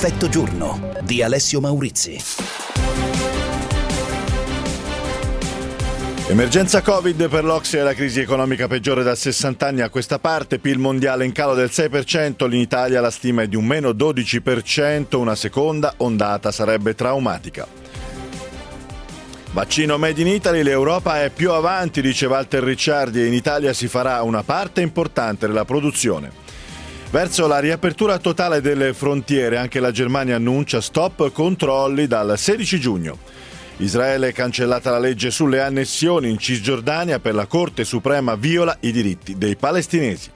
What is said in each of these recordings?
Perfetto giorno di Alessio Maurizi. Emergenza Covid per l'Ocse e la crisi economica peggiore da 60 anni a questa parte, PIL mondiale in calo del 6%, in Italia la stima è di un meno 12%, una seconda ondata sarebbe traumatica. Vaccino made in Italy, l'Europa è più avanti, dice Walter Ricciardi, e in Italia si farà una parte importante della produzione. Verso la riapertura totale delle frontiere, anche la Germania annuncia stop controlli dal 16 giugno. Israele cancellata la legge sulle annessioni in Cisgiordania, per la Corte Suprema viola i diritti dei palestinesi.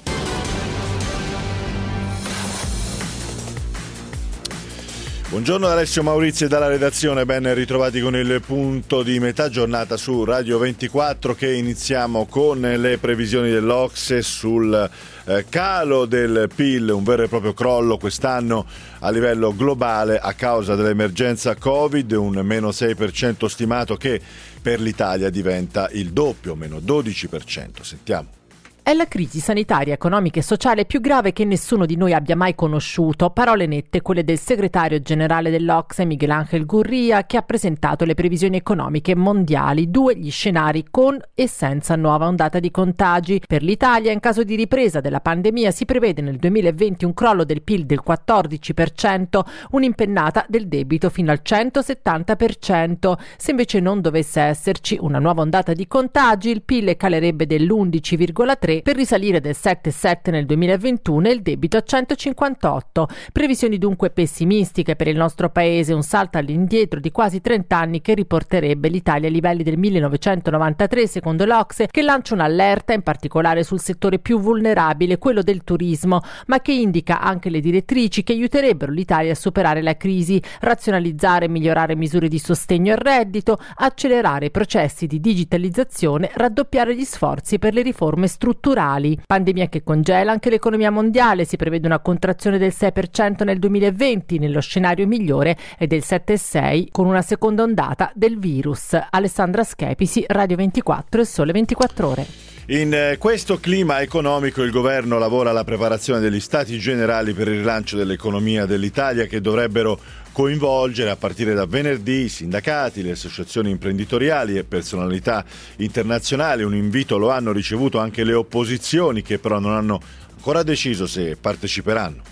Buongiorno da Alessio Maurizi e dalla redazione, ben ritrovati con il punto di metà giornata su Radio 24, che iniziamo con le previsioni dell'Ocse sul calo del PIL, un vero e proprio crollo quest'anno a livello globale a causa dell'emergenza Covid, un meno 6% stimato che per l'Italia diventa il doppio, meno 12%. Sentiamo. È la crisi sanitaria, economica e sociale più grave che nessuno di noi abbia mai conosciuto. Parole nette, quelle del segretario generale dell'Ocse, Miguel Ángel Gurría, che ha presentato le previsioni economiche mondiali, due gli scenari con e senza nuova ondata di contagi. Per l'Italia, in caso di ripresa della pandemia, si prevede nel 2020 un crollo del PIL del 14%, un'impennata del debito fino al 170%. Se invece non dovesse esserci una nuova ondata di contagi, il PIL calerebbe dell'11,3% per risalire del 7,7 nel 2021 e il debito a 158. Previsioni dunque pessimistiche per il nostro paese, un salto all'indietro di quasi 30 anni che riporterebbe l'Italia ai livelli del 1993 secondo l'Ocse, che lancia un'allerta in particolare sul settore più vulnerabile, quello del turismo, ma che indica anche le direttrici che aiuterebbero l'Italia a superare la crisi: razionalizzare e migliorare misure di sostegno al reddito, accelerare i processi di digitalizzazione, raddoppiare gli sforzi per le riforme strutturali. Pandemia che congela anche l'economia mondiale, si prevede una contrazione del 6% nel 2020, nello scenario migliore è del 7,6% con una seconda ondata del virus. Alessandra Schepisi, Radio 24 e Sole 24 Ore. In questo clima economico il governo lavora alla preparazione degli stati generali per il rilancio dell'economia dell'Italia, che dovrebbero coinvolgere a partire da venerdì i sindacati, le associazioni imprenditoriali e personalità internazionali. Un invito lo hanno ricevuto anche le opposizioni, che però non hanno ancora deciso se parteciperanno.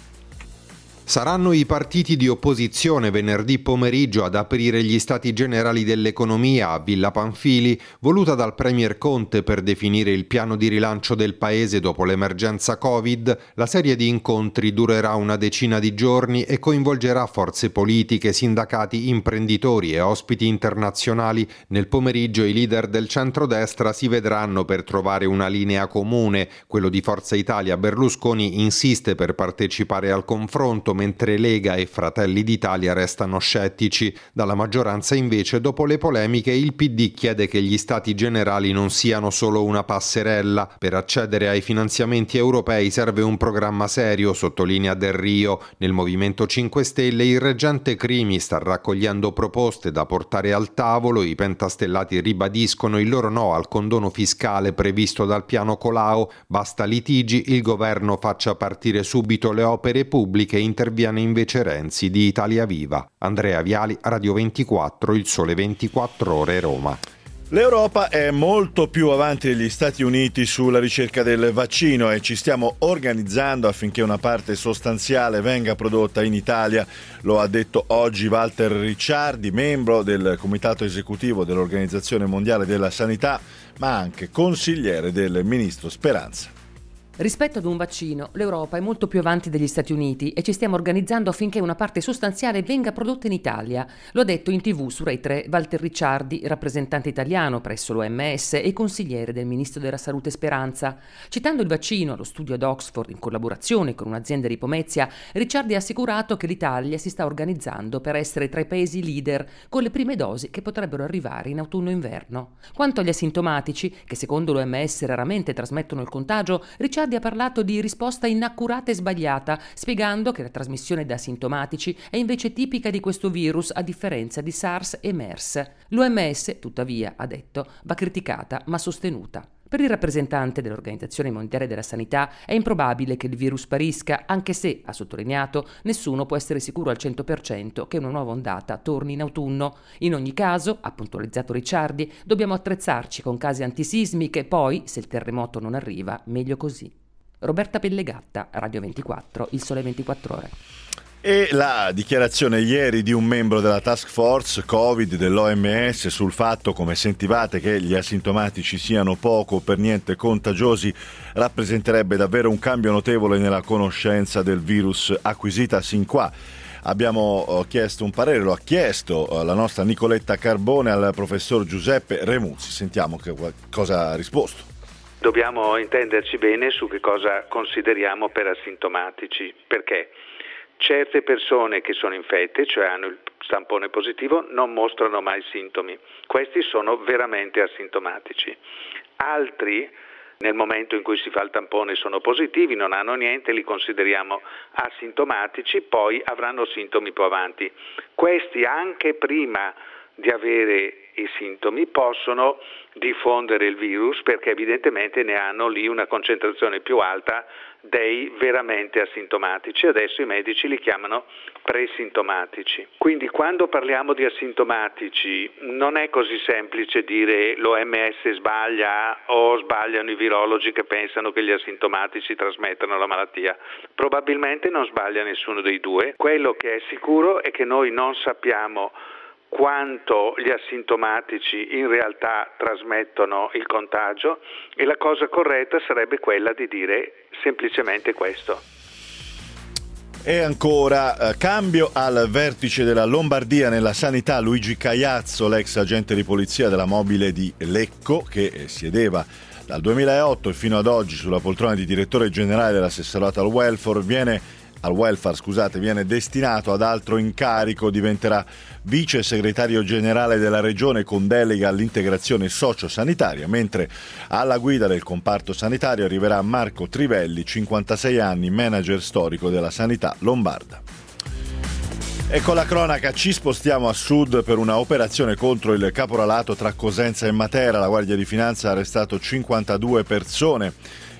Saranno i partiti di opposizione venerdì pomeriggio ad aprire gli stati generali dell'economia a Villa Pamphili, voluta dal Premier Conte per definire il piano di rilancio del paese dopo l'emergenza Covid. La serie di incontri durerà una decina di giorni e coinvolgerà forze politiche, sindacati, imprenditori e ospiti internazionali. Nel pomeriggio i leader del centrodestra si vedranno per trovare una linea comune. Quello di Forza Italia, Berlusconi, insiste per partecipare al confronto, mentre Lega e Fratelli d'Italia restano scettici. Dalla maggioranza invece, dopo le polemiche, il PD chiede che gli stati generali non siano solo una passerella. Per accedere ai finanziamenti europei serve un programma serio, sottolinea Del Rio. Nel Movimento 5 Stelle il reggente Crimi sta raccogliendo proposte da portare al tavolo. I pentastellati ribadiscono il loro no al condono fiscale previsto dal piano Colao. Basta litigi, il governo faccia partire subito le opere pubbliche. Interviene invece Renzi di Italia Viva. Andrea Viali, Radio 24, Il Sole 24 Ore, Roma. L'Europa è molto più avanti degli Stati Uniti sulla ricerca del vaccino e ci stiamo organizzando affinché una parte sostanziale venga prodotta in Italia. Lo ha detto oggi Walter Ricciardi, membro del comitato esecutivo dell'Organizzazione Mondiale della Sanità, ma anche consigliere del ministro Speranza. Rispetto ad un vaccino, l'Europa è molto più avanti degli Stati Uniti e ci stiamo organizzando affinché una parte sostanziale venga prodotta in Italia. Lo ha detto in TV su Rai 3 Walter Ricciardi, rappresentante italiano presso l'OMS e consigliere del ministro della Salute Speranza. Citando il vaccino allo studio ad Oxford in collaborazione con un'azienda di Pomezia, Ricciardi ha assicurato che l'Italia si sta organizzando per essere tra i paesi leader con le prime dosi che potrebbero arrivare in autunno-inverno. Quanto agli asintomatici, che secondo l'OMS raramente trasmettono il contagio, Ricciardi ha parlato di risposta inaccurata e sbagliata, spiegando che la trasmissione da asintomatici è invece tipica di questo virus, a differenza di SARS e MERS. L'OMS, tuttavia, ha detto, va criticata ma sostenuta. Per il rappresentante dell'Organizzazione Mondiale della Sanità è improbabile che il virus sparisca, anche se, ha sottolineato, nessuno può essere sicuro al 100% che una nuova ondata torni in autunno. In ogni caso, ha puntualizzato Ricciardi, dobbiamo attrezzarci con case antisismiche, poi, se il terremoto non arriva, meglio così. Roberta Pellegatta, Radio 24, Il Sole 24 Ore. E la dichiarazione ieri di un membro della task force Covid dell'OMS sul fatto, come sentivate, che gli asintomatici siano poco o per niente contagiosi rappresenterebbe davvero un cambio notevole nella conoscenza del virus acquisita sin qua. Abbiamo chiesto un parere, lo ha chiesto la nostra Nicoletta Carbone al professor Giuseppe Remuzzi. Sentiamo cosa ha risposto. Dobbiamo intenderci bene su che cosa consideriamo per asintomatici, perché certe persone che sono infette, cioè hanno il stampone positivo, non mostrano mai sintomi. Questi sono veramente asintomatici. Altri, nel momento in cui si fa il tampone, sono positivi, non hanno niente, li consideriamo asintomatici, poi avranno sintomi più avanti. Questi, anche prima di avere i sintomi, possono diffondere il virus perché evidentemente ne hanno lì una concentrazione più alta dei veramente asintomatici. Adesso i medici li chiamano presintomatici. Quindi quando parliamo di asintomatici non è così semplice dire l'OMS sbaglia o sbagliano i virologi che pensano che gli asintomatici trasmettano la malattia. Probabilmente non sbaglia nessuno dei due. Quello che è sicuro è che noi non sappiamo quanto gli asintomatici in realtà trasmettono il contagio e la cosa corretta sarebbe quella di dire semplicemente questo. E ancora, cambio al vertice della Lombardia nella sanità. Luigi Caiazzo, l'ex agente di polizia della mobile di Lecco, che siedeva dal 2008 e fino ad oggi sulla poltrona di direttore generale dell'assessorato al welfare, viene destinato ad altro incarico, diventerà vice segretario generale della regione con delega all'integrazione sociosanitaria, mentre alla guida del comparto sanitario arriverà Marco Trivelli, 56 anni, manager storico della sanità lombarda. E con la cronaca ci spostiamo a sud per una operazione contro il caporalato tra Cosenza e Matera. La Guardia di Finanza ha arrestato 52 persone.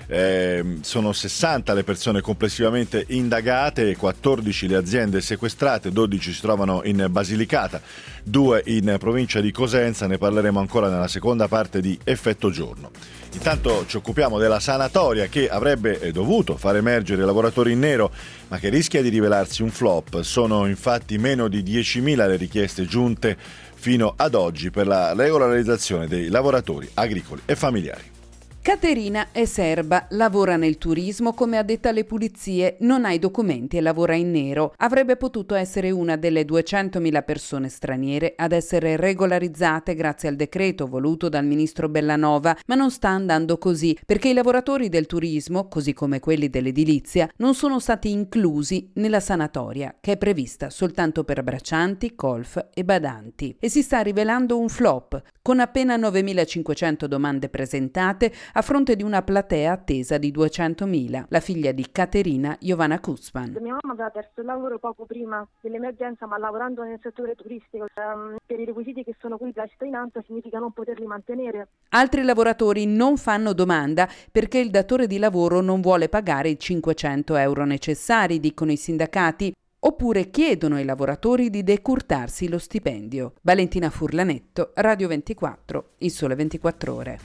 Sono 60 le persone complessivamente indagate, 14 le aziende sequestrate, 12 si trovano in Basilicata, 2 in provincia di Cosenza. Ne parleremo ancora nella seconda parte di Effetto Giorno. Intanto ci occupiamo della sanatoria che avrebbe dovuto far emergere i lavoratori in nero, ma che rischia di rivelarsi un flop. Sono infatti meno di 10.000 le richieste giunte fino ad oggi per la regolarizzazione dei lavoratori agricoli e familiari. Caterina è serba, lavora nel turismo come addetta alle pulizie, non ha i documenti e lavora in nero. Avrebbe potuto essere una delle 200.000 persone straniere ad essere regolarizzate grazie al decreto voluto dal ministro Bellanova, ma non sta andando così, perché i lavoratori del turismo, così come quelli dell'edilizia, non sono stati inclusi nella sanatoria, che è prevista soltanto per braccianti, colf e badanti. E si sta rivelando un flop, con appena 9.500 domande presentate, a fronte di una platea attesa di 200.000. La figlia di Caterina, Giovanna Kuzman. Mia mamma aveva perso il lavoro poco prima dell'emergenza, ma lavorando nel settore turistico, per i requisiti che sono qui la cittadinanza significa non poterli mantenere. Altri lavoratori non fanno domanda perché il datore di lavoro non vuole pagare i 500 euro necessari, dicono i sindacati, oppure chiedono ai lavoratori di decurtarsi lo stipendio. Valentina Furlanetto, Radio 24, Il Sole 24 Ore.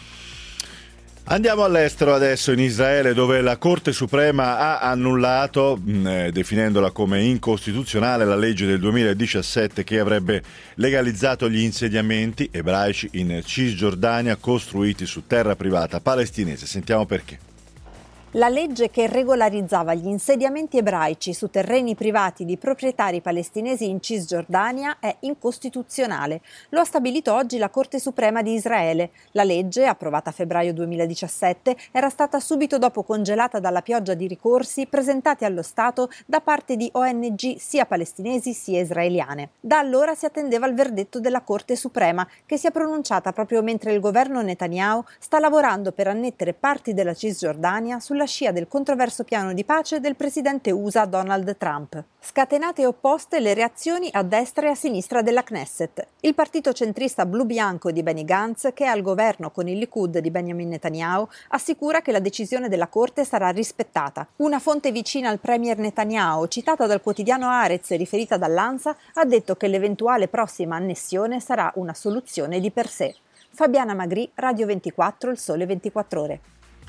Andiamo all'estero adesso, in Israele, dove la Corte Suprema ha annullato, definendola come incostituzionale, la legge del 2017 che avrebbe legalizzato gli insediamenti ebraici in Cisgiordania costruiti su terra privata palestinese. Sentiamo perché. La legge che regolarizzava gli insediamenti ebraici su terreni privati di proprietari palestinesi in Cisgiordania è incostituzionale. Lo ha stabilito oggi la Corte Suprema di Israele. La legge, approvata a febbraio 2017, era stata subito dopo congelata dalla pioggia di ricorsi presentati allo Stato da parte di ONG sia palestinesi sia israeliane. Da allora si attendeva il verdetto della Corte Suprema, che si è pronunciata proprio mentre il governo Netanyahu sta lavorando per annettere parti della Cisgiordania sulla sulla scia del controverso piano di pace del presidente USA Donald Trump. Scatenate e opposte le reazioni a destra e a sinistra della Knesset. Il partito centrista blu-bianco di Benny Gantz, che è al governo con il Likud di Benjamin Netanyahu, assicura che la decisione della Corte sarà rispettata. Una fonte vicina al premier Netanyahu, citata dal quotidiano Haaretz e riferita dall'ANSA, ha detto che l'eventuale prossima annessione sarà una soluzione di per sé. Fabiana Magri, Radio 24, Il Sole 24 Ore.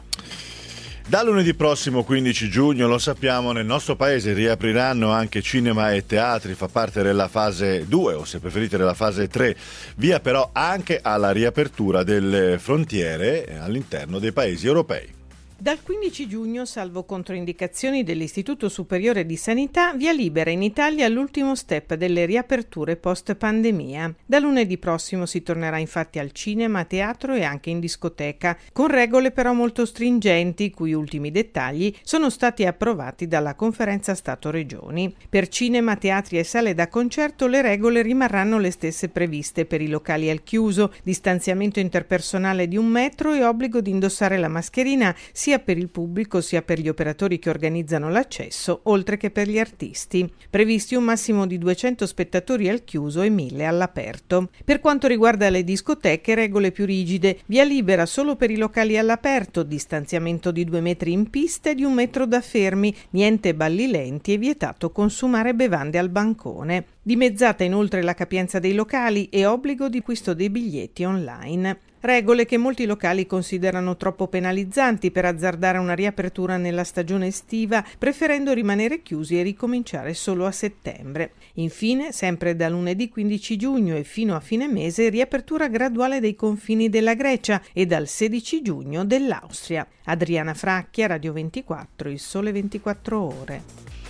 Da lunedì prossimo 15 giugno, lo sappiamo, nel nostro paese riapriranno anche cinema e teatri, fa parte della fase 2 o se preferite della fase 3, via però anche alla riapertura delle frontiere all'interno dei paesi europei. Dal 15 giugno, salvo controindicazioni dell'Istituto Superiore di Sanità, via libera in Italia l'ultimo step delle riaperture post-pandemia. Da lunedì prossimo si tornerà infatti al cinema, a teatro e anche in discoteca, con regole però molto stringenti, i cui ultimi dettagli sono stati approvati dalla Conferenza Stato-Regioni. Per cinema, teatri e sale da concerto le regole rimarranno le stesse previste per i locali al chiuso, distanziamento interpersonale di 1 metro e obbligo di indossare la mascherina sia per il pubblico sia per gli operatori che organizzano l'accesso, oltre che per gli artisti. Previsti un massimo di 200 spettatori al chiuso e 1000 all'aperto. Per quanto riguarda le discoteche, regole più rigide, via libera solo per i locali all'aperto, distanziamento di 2 metri in pista e di 1 metro da fermi, niente balli lenti e vietato consumare bevande al bancone. Dimezzata inoltre la capienza dei locali e obbligo di acquisto dei biglietti online. Regole che molti locali considerano troppo penalizzanti per azzardare una riapertura nella stagione estiva, preferendo rimanere chiusi e ricominciare solo a settembre. Infine, sempre da lunedì 15 giugno e fino a fine mese, riapertura graduale dei confini della Grecia e dal 16 giugno dell'Austria. Adriana Fracchia, Radio 24, Il Sole 24 Ore.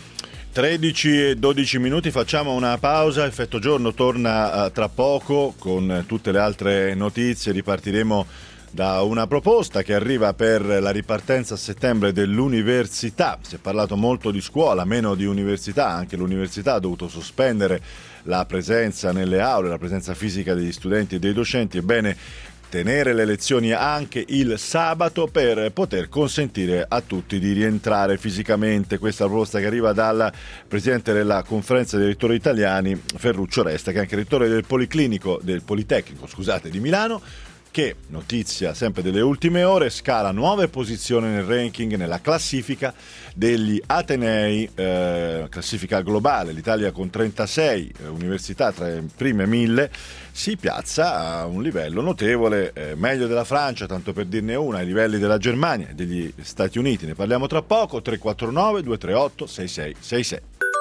13 e 12 minuti, facciamo una pausa, Effetto Giorno torna tra poco con tutte le altre notizie, ripartiremo da una proposta che arriva per la ripartenza a settembre dell'università. Si è parlato molto di scuola, meno di università, anche l'università ha dovuto sospendere la presenza nelle aule, la presenza fisica degli studenti e dei docenti, ebbene tenere le lezioni anche il sabato per poter consentire a tutti di rientrare fisicamente. Questa è la proposta che arriva dal presidente della Conferenza dei rettori italiani, Ferruccio Resta, che è anche rettore del Politecnico di Milano, che, notizia sempre delle ultime ore, scala nuove posizioni nel ranking, nella classifica degli Atenei, classifica globale. L'Italia con 36 università tra le prime 1000 si piazza a un livello notevole, meglio della Francia, tanto per dirne una, ai livelli della Germania e degli Stati Uniti. Ne parliamo tra poco. 349 238 6666.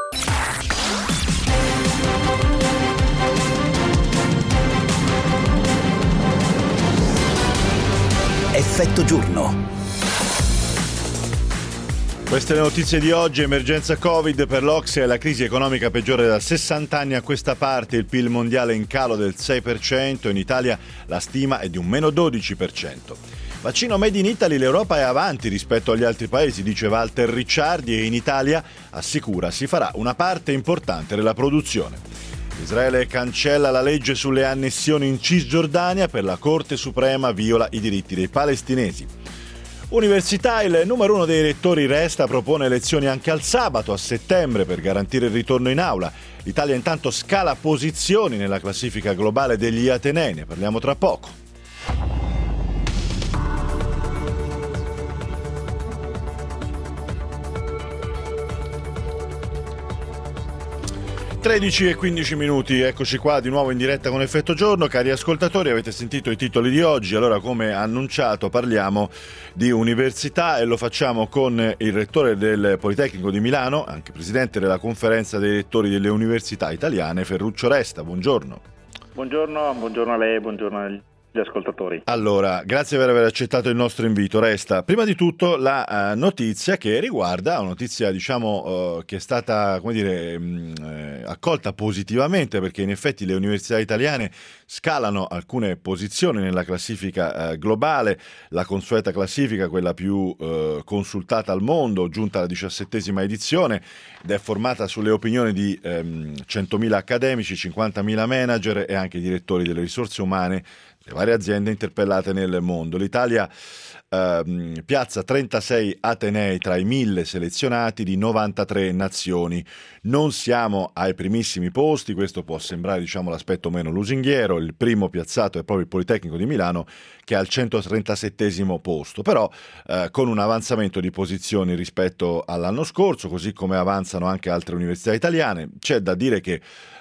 Effetto Giorno. Queste le notizie di oggi. Emergenza Covid per l'Ocse, la crisi economica peggiore da 60 anni a questa parte, il PIL mondiale in calo del 6%, in Italia la stima è di un meno 12%. Vaccino Made in Italy, l'Europa è avanti rispetto agli altri paesi, dice Walter Ricciardi, e in Italia, assicura, si farà una parte importante della produzione. Israele cancella la legge sulle annessioni in Cisgiordania, per la Corte Suprema viola i diritti dei palestinesi. Università, il numero 1 dei rettori Resta propone lezioni anche al sabato a settembre per garantire il ritorno in aula. L'Italia intanto scala posizioni nella classifica globale degli Atenei, ne parliamo tra poco. 13 e 15 minuti, eccoci qua di nuovo in diretta con Effetto Giorno. Cari ascoltatori, avete sentito i titoli di oggi, allora come annunciato parliamo di università e lo facciamo con il rettore del Politecnico di Milano, anche presidente della Conferenza dei rettori delle università italiane, Ferruccio Resta. Buongiorno. Buongiorno a lei, buongiorno agli ascoltatori. Allora, grazie per aver accettato il nostro invito. Resta, prima di tutto la notizia che riguarda, una notizia che è stata, accolta positivamente, perché in effetti le università italiane scalano alcune posizioni nella classifica globale, la consueta classifica, quella più consultata al mondo, giunta alla 17ª edizione, ed è formata sulle opinioni di 100.000 accademici, 50.000 manager e anche direttori delle risorse umane, le varie aziende interpellate nel mondo. L'Italia piazza 36 atenei tra i 1000 selezionati di 93 nazioni. Non siamo ai primissimi posti, questo può sembrare l'aspetto meno lusinghiero. Il primo piazzato è proprio il Politecnico di Milano, che è al 137° posto, però con un avanzamento di posizioni rispetto all'anno scorso, così come avanzano anche altre università italiane. C'è da dire che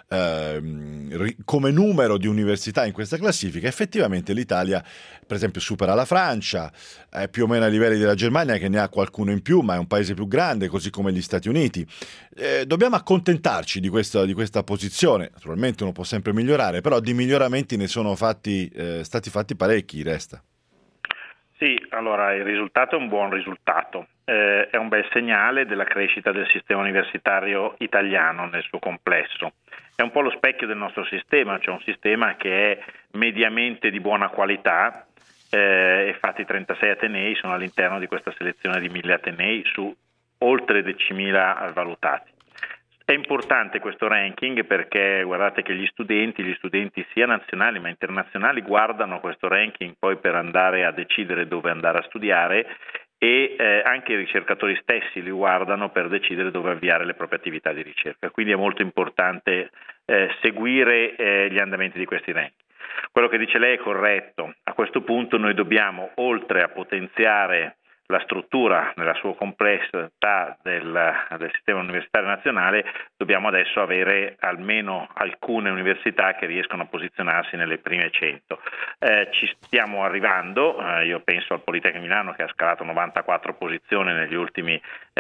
come numero di università in questa classifica effettivamente l'Italia per esempio supera la Francia, è più o meno ai livelli della Germania, che ne ha qualcuno in più, ma è un paese più grande, così come gli Stati Uniti. Dobbiamo accontentarci di questa posizione. Naturalmente uno può sempre migliorare, però di miglioramenti ne sono stati fatti parecchi, resta. Sì, allora il risultato è un buon risultato, è un bel segnale della crescita del sistema universitario italiano nel suo complesso. È un po' lo specchio del nostro sistema, cioè un sistema che è mediamente di buona qualità, infatti 36 atenei sono all'interno di questa selezione di 1000 atenei su oltre 10.000 valutati. È importante questo ranking perché guardate che gli studenti sia nazionali ma internazionali guardano questo ranking poi per andare a decidere dove andare a studiare e anche i ricercatori stessi li guardano per decidere dove avviare le proprie attività di ricerca. Quindi è molto importante seguire gli andamenti di questi ranking. Quello che dice lei è corretto. A questo punto noi dobbiamo, oltre a potenziare la struttura nella sua complessità del sistema universitario nazionale, dobbiamo adesso avere almeno alcune università che riescono a posizionarsi nelle prime 100. Ci stiamo arrivando, io penso al Politecnico di Milano che ha scalato 94 posizioni negli ultimi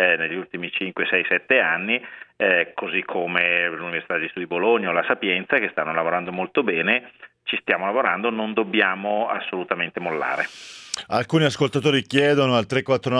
5, 6, 7 anni, così come l'Università di Studi di Bologna o la Sapienza, che stanno lavorando molto bene. Ci stiamo lavorando, non dobbiamo assolutamente mollare. Alcuni ascoltatori chiedono al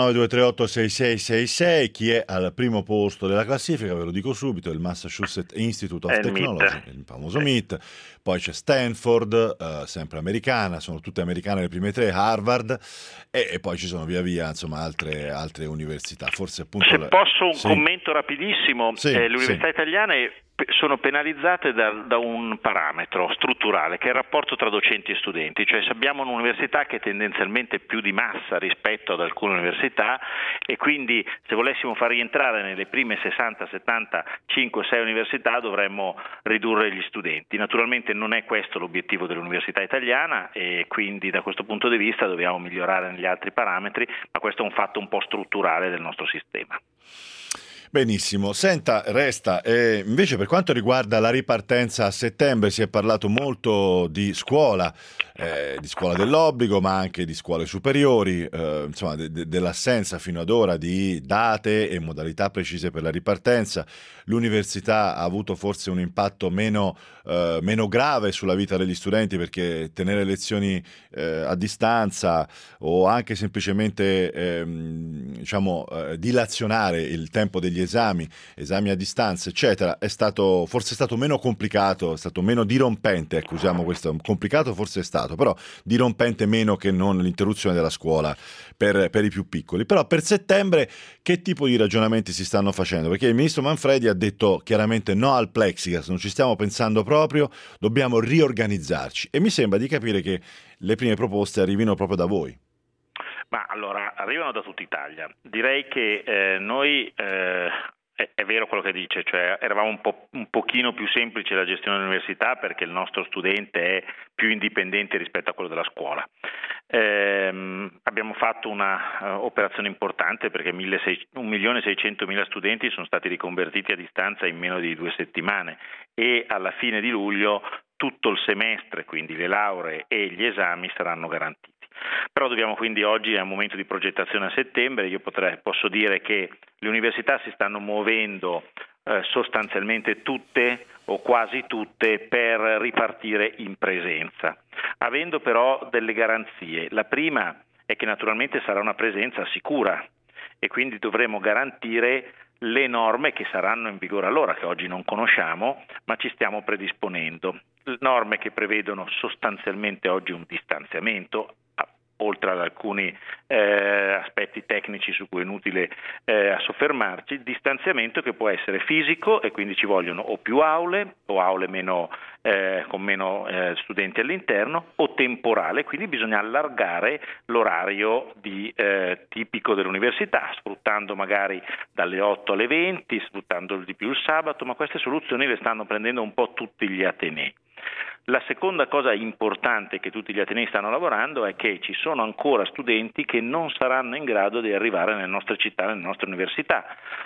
349-238-6666 chi è al primo posto della classifica. Ve lo dico subito: il Massachusetts Institute of Technology, il famoso MIT. Poi c'è Stanford, sempre americana, sono tutte americane le prime 3, Harvard, e poi ci sono via via altre università. Forse appunto se posso un commento rapidissimo, le università italiane sono penalizzate da un parametro strutturale che è il rapporto tra docenti e studenti, cioè se abbiamo un'università che è tendenzialmente più di massa rispetto ad alcune università e quindi se volessimo far rientrare nelle prime 60, 70, 5, 6 università dovremmo ridurre gli studenti. Naturalmente non è questo l'obiettivo dell'università italiana e quindi da questo punto di vista dobbiamo migliorare negli altri parametri, ma questo è un fatto un po' strutturale del nostro sistema. Benissimo, senta, resta, invece per quanto riguarda la ripartenza a settembre si è parlato molto di scuola dell'obbligo, ma anche di scuole superiori, insomma dell'assenza fino ad ora di date e modalità precise per la ripartenza. L'università ha avuto forse un impatto meno grave sulla vita degli studenti, perché tenere lezioni a distanza o anche semplicemente dilazionare il tempo degli esami a distanza eccetera è stato meno complicato, è stato meno dirompente, ecco, usiamo questo, complicato forse è stato, però dirompente meno che non l'interruzione della scuola per i più piccoli. Però per settembre che tipo di ragionamenti si stanno facendo? Perché il ministro Manfredi ha detto chiaramente no al plexiglass, non ci stiamo pensando proprio, dobbiamo riorganizzarci, e mi sembra di capire che le prime proposte arrivino proprio da voi. Ma allora, arrivano da tutta Italia. Direi che noi, è vero quello che dice, cioè eravamo un pochino più semplice la gestione dell'università perché il nostro studente è più indipendente rispetto a quello della scuola. Abbiamo fatto una operazione importante perché 1.600.000 studenti sono stati riconvertiti a distanza in meno di 2 settimane e alla fine di luglio tutto il semestre, quindi le lauree e gli esami saranno garantiti. Però dobbiamo quindi, oggi è un momento di progettazione a settembre, io posso dire che le università si stanno muovendo sostanzialmente tutte o quasi tutte per ripartire in presenza, avendo però delle garanzie. La prima è che naturalmente sarà una presenza sicura e quindi dovremo garantire le norme che saranno in vigore allora, che oggi non conosciamo, ma ci stiamo predisponendo. Norme che prevedono sostanzialmente oggi un distanziamento oltre ad alcuni aspetti tecnici su cui è inutile soffermarci, distanziamento che può essere fisico e quindi ci vogliono o più aule o aule con meno studenti all'interno, o temporale, quindi bisogna allargare l'orario tipico dell'università, sfruttando magari dalle 8 alle 20, sfruttando di più il sabato, ma queste soluzioni le stanno prendendo un po' tutti gli atenei. La seconda cosa importante che tutti gli atenei stanno lavorando è che ci sono ancora studenti che non saranno in grado di arrivare nelle nostre città, nelle nostre università.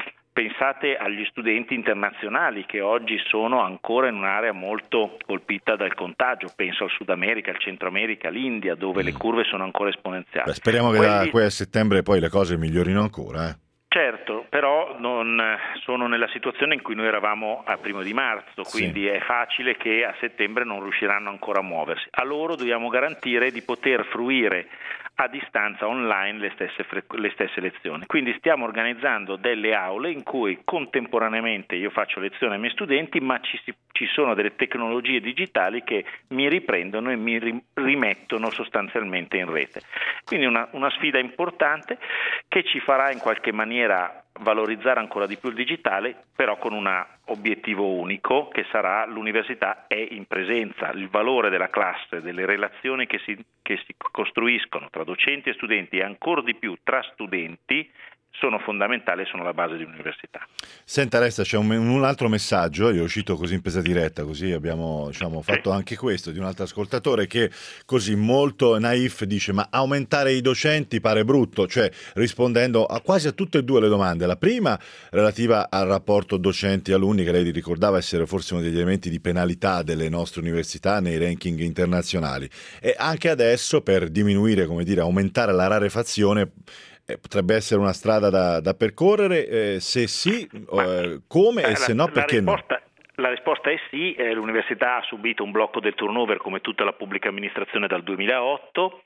Pensate agli studenti internazionali che oggi sono ancora in un'area molto colpita dal contagio, penso al Sud America, al Centro America, all'India, dove le curve sono ancora esponenziali. Speriamo che da qui a settembre poi le cose migliorino ancora. Certo, però non sono nella situazione in cui noi eravamo a 1 marzo, quindi è facile che a settembre non riusciranno ancora a muoversi. A loro dobbiamo garantire di poter fruire a distanza online le stesse lezioni. Quindi stiamo organizzando delle aule in cui contemporaneamente io faccio lezione ai miei studenti, ma ci sono delle tecnologie digitali che mi riprendono e mi rimettono sostanzialmente in rete. Quindi una sfida importante che ci farà in qualche maniera valorizzare ancora di più il digitale, però con un obiettivo unico che sarà: l'università è in presenza, il valore della classe, delle relazioni che si costruiscono tra docenti e studenti e ancora di più tra studenti sono fondamentali e sono la base di un'università. Senta Resta, c'è un altro messaggio, io lo cito così in presa diretta, così abbiamo fatto anche questo, di un altro ascoltatore che così molto naif dice: ma aumentare i docenti pare brutto, cioè rispondendo quasi a tutte e due le domande. La prima relativa al rapporto docenti-alunni, che lei ricordava essere forse uno degli elementi di penalità delle nostre università nei ranking internazionali, e anche adesso per diminuire, aumentare la rarefazione. Potrebbe essere una strada da percorrere, se sì, come, e se no perché no? La risposta è sì, l'università ha subito un blocco del turnover come tutta la pubblica amministrazione dal 2008,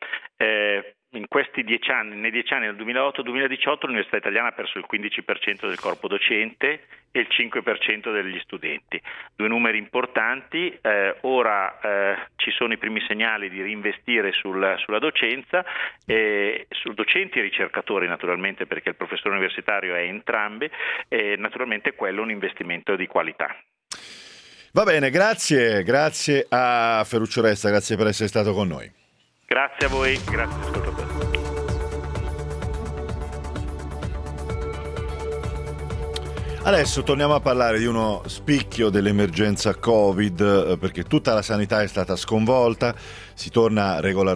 in questi 10 anni, nei 10 anni dal 2008-2018 l'università italiana ha perso il 15% del corpo docente e il 5% degli studenti. Due numeri importanti, ora ci sono i primi segnali di reinvestire sulla docenza, su docenti e ricercatori naturalmente, perché il professore universitario è entrambe, e naturalmente quello è un investimento di qualità. Va bene, grazie a Ferruccio Resta, grazie per essere stato con noi. Grazie a voi, grazie ascoltatori. Adesso torniamo a parlare di uno spicchio dell'emergenza Covid, perché tutta la sanità è stata sconvolta, si torna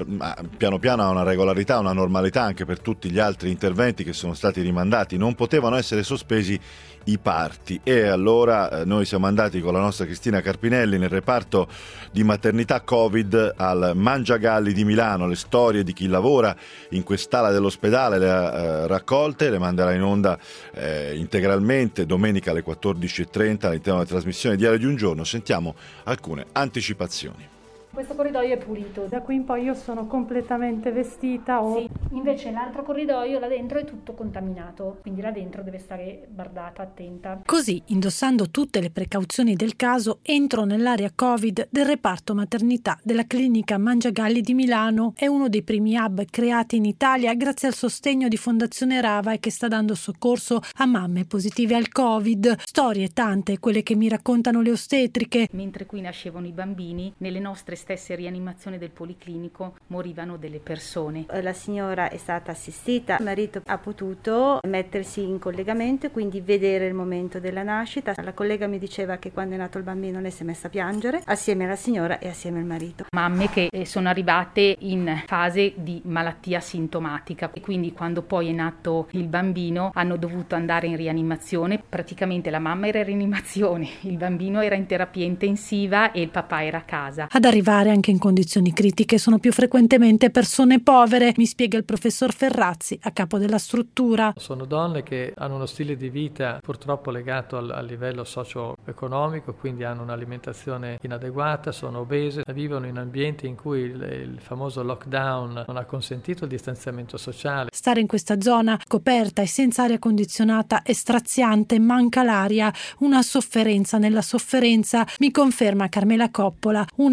piano piano a una regolarità, a una normalità anche per tutti gli altri interventi che sono stati rimandati. Non potevano essere sospesi i parti, e allora noi siamo andati con la nostra Cristina Carpinelli nel reparto di maternità Covid al Mangiagalli di Milano. Le storie di chi lavora in quest'ala dell'ospedale le ha raccolte, le manderà in onda integralmente domenica alle 14.30 all'interno della trasmissione Diario di un giorno. Sentiamo alcune anticipazioni. Questo corridoio è pulito. Da qui in poi io sono completamente vestita. Sì. Invece l'altro corridoio là dentro è tutto contaminato, quindi là dentro deve stare bardata, attenta. Così, indossando tutte le precauzioni del caso, entro nell'area Covid del reparto maternità della clinica Mangiagalli di Milano. È uno dei primi hub creati in Italia grazie al sostegno di Fondazione Rava e che sta dando soccorso a mamme positive al Covid. Storie tante, quelle che mi raccontano le ostetriche. Mentre qui nascevano i bambini, nelle nostre stesse rianimazioni del Policlinico morivano delle persone. La signora è stata assistita, il marito ha potuto mettersi in collegamento e quindi vedere il momento della nascita. La collega mi diceva che quando è nato il bambino lei si è messa a piangere assieme alla signora e assieme al marito. Mamme che sono arrivate in fase di malattia sintomatica e quindi quando poi è nato il bambino hanno dovuto andare in rianimazione. Praticamente la mamma era in rianimazione, il bambino era in terapia intensiva e il papà era a casa. Ad arrivare anche in condizioni critiche sono più frequentemente persone povere, mi spiega il professor Ferrazzi, a capo della struttura. Sono donne che hanno uno stile di vita purtroppo legato al livello socio-economico, quindi hanno un'alimentazione inadeguata, sono obese, vivono in ambienti in cui il famoso lockdown non ha consentito il distanziamento sociale. Stare in questa zona coperta e senza aria condizionata è straziante, manca l'aria, una sofferenza nella sofferenza, mi conferma Carmela Coppola, una delle dottoresse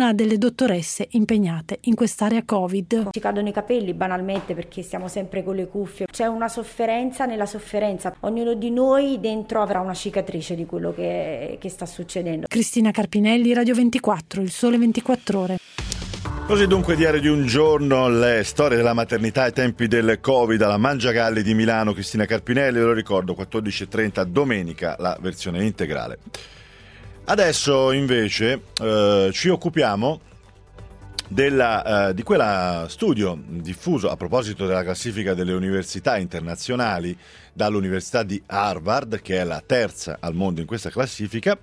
dottoresse impegnate in quest'area Covid. Ci cadono i capelli banalmente perché stiamo sempre con le cuffie. C'è una sofferenza nella sofferenza. Ognuno di noi dentro avrà una cicatrice di quello che sta succedendo. Cristina Carpinelli, Radio 24, Il Sole 24 Ore. Così dunque, diario di un giorno, le storie della maternità ai tempi del Covid alla Mangiagalli di Milano. Cristina Carpinelli, ve lo ricordo, 14.30 domenica, la versione integrale. Adesso invece ci occupiamo di quella studio diffuso a proposito della classifica delle università internazionali dall'Università di Harvard, che è la terza al mondo in questa classifica,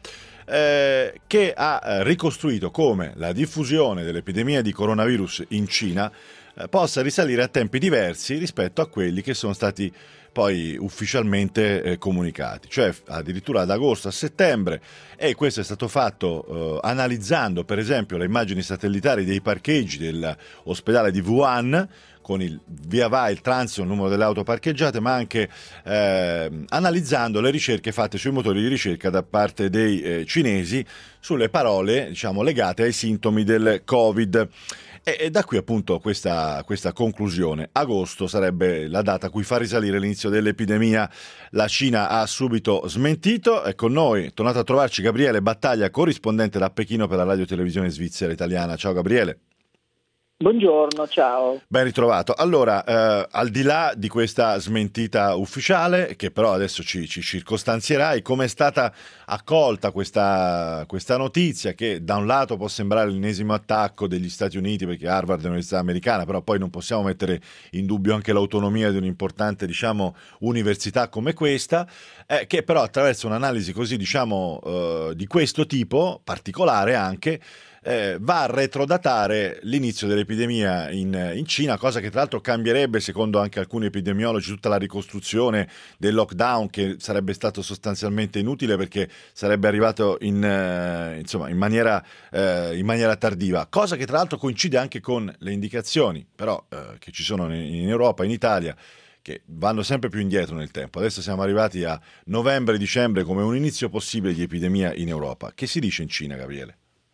che ha ricostruito come la diffusione dell'epidemia di coronavirus in Cina possa risalire a tempi diversi rispetto a quelli che sono stati poi ufficialmente comunicati, cioè addirittura da agosto a settembre, e questo è stato fatto analizzando per esempio le immagini satellitari dei parcheggi dell'ospedale di Wuhan, con il via vai, il transito, il numero delle auto parcheggiate, ma anche analizzando le ricerche fatte sui motori di ricerca da parte dei cinesi sulle parole, diciamo, legate ai sintomi del Covid. E da qui appunto questa conclusione. Agosto sarebbe la data a cui fa risalire l'inizio dell'epidemia. La Cina ha subito smentito. È con noi, tornato a trovarci, Gabriele Battaglia, corrispondente da Pechino per la radio televisione svizzera italiana. Ciao Gabriele. Buongiorno, ciao. Ben ritrovato. Allora, al di là di questa smentita ufficiale, che però adesso ci circostanzierai, come è stata accolta questa notizia, che da un lato può sembrare l'ennesimo attacco degli Stati Uniti, perché Harvard è un'università americana, però poi non possiamo mettere in dubbio anche l'autonomia di un'importante, diciamo, università come questa, che però attraverso un'analisi così, diciamo, di questo tipo, particolare anche, va a retrodatare l'inizio dell'epidemia in Cina, cosa che tra l'altro cambierebbe, secondo anche alcuni epidemiologi, tutta la ricostruzione del lockdown, che sarebbe stato sostanzialmente inutile perché sarebbe arrivato in maniera tardiva, cosa che tra l'altro coincide anche con le indicazioni però che ci sono in Europa, in Italia, che vanno sempre più indietro nel tempo. Adesso siamo arrivati a novembre-dicembre come un inizio possibile di epidemia in Europa. Che si dice in Cina, Gabriele?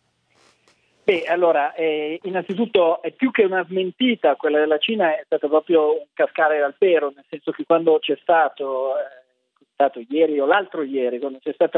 Beh, allora, innanzitutto è più che una smentita, quella della Cina è stato proprio un cascare dal pero, nel senso che quando c'è stato ieri o l'altro ieri, quando c'è stata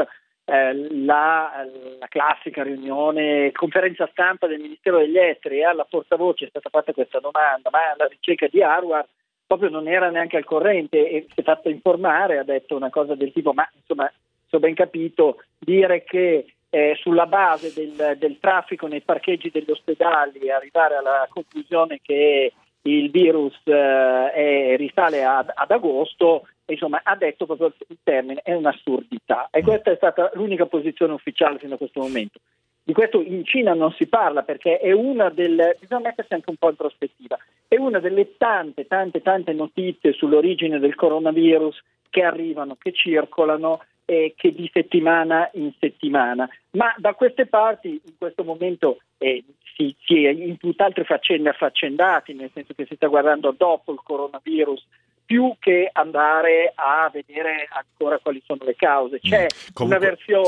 la classica riunione, conferenza stampa del Ministero degli Esteri, alla portavoce è stata fatta questa domanda, ma la ricerca di Harvard proprio non era neanche al corrente e si è fatta informare, ha detto una cosa del tipo, ma insomma, se ho ben capito, dire che sulla base del traffico nei parcheggi degli ospedali arrivare alla conclusione che il virus risale ad agosto, insomma ha detto proprio il termine, è un'assurdità, e questa è stata l'unica posizione ufficiale fino a questo momento. Di questo in Cina non si parla perché è bisogna mettersi anche un po' in prospettiva, è una delle tante notizie sull'origine del coronavirus che arrivano, che circolano, che di settimana in settimana, ma da queste parti in questo momento si è in tutt'altre faccende affaccendati, nel senso che si sta guardando dopo il coronavirus più che andare a vedere ancora quali sono le cause. C'è una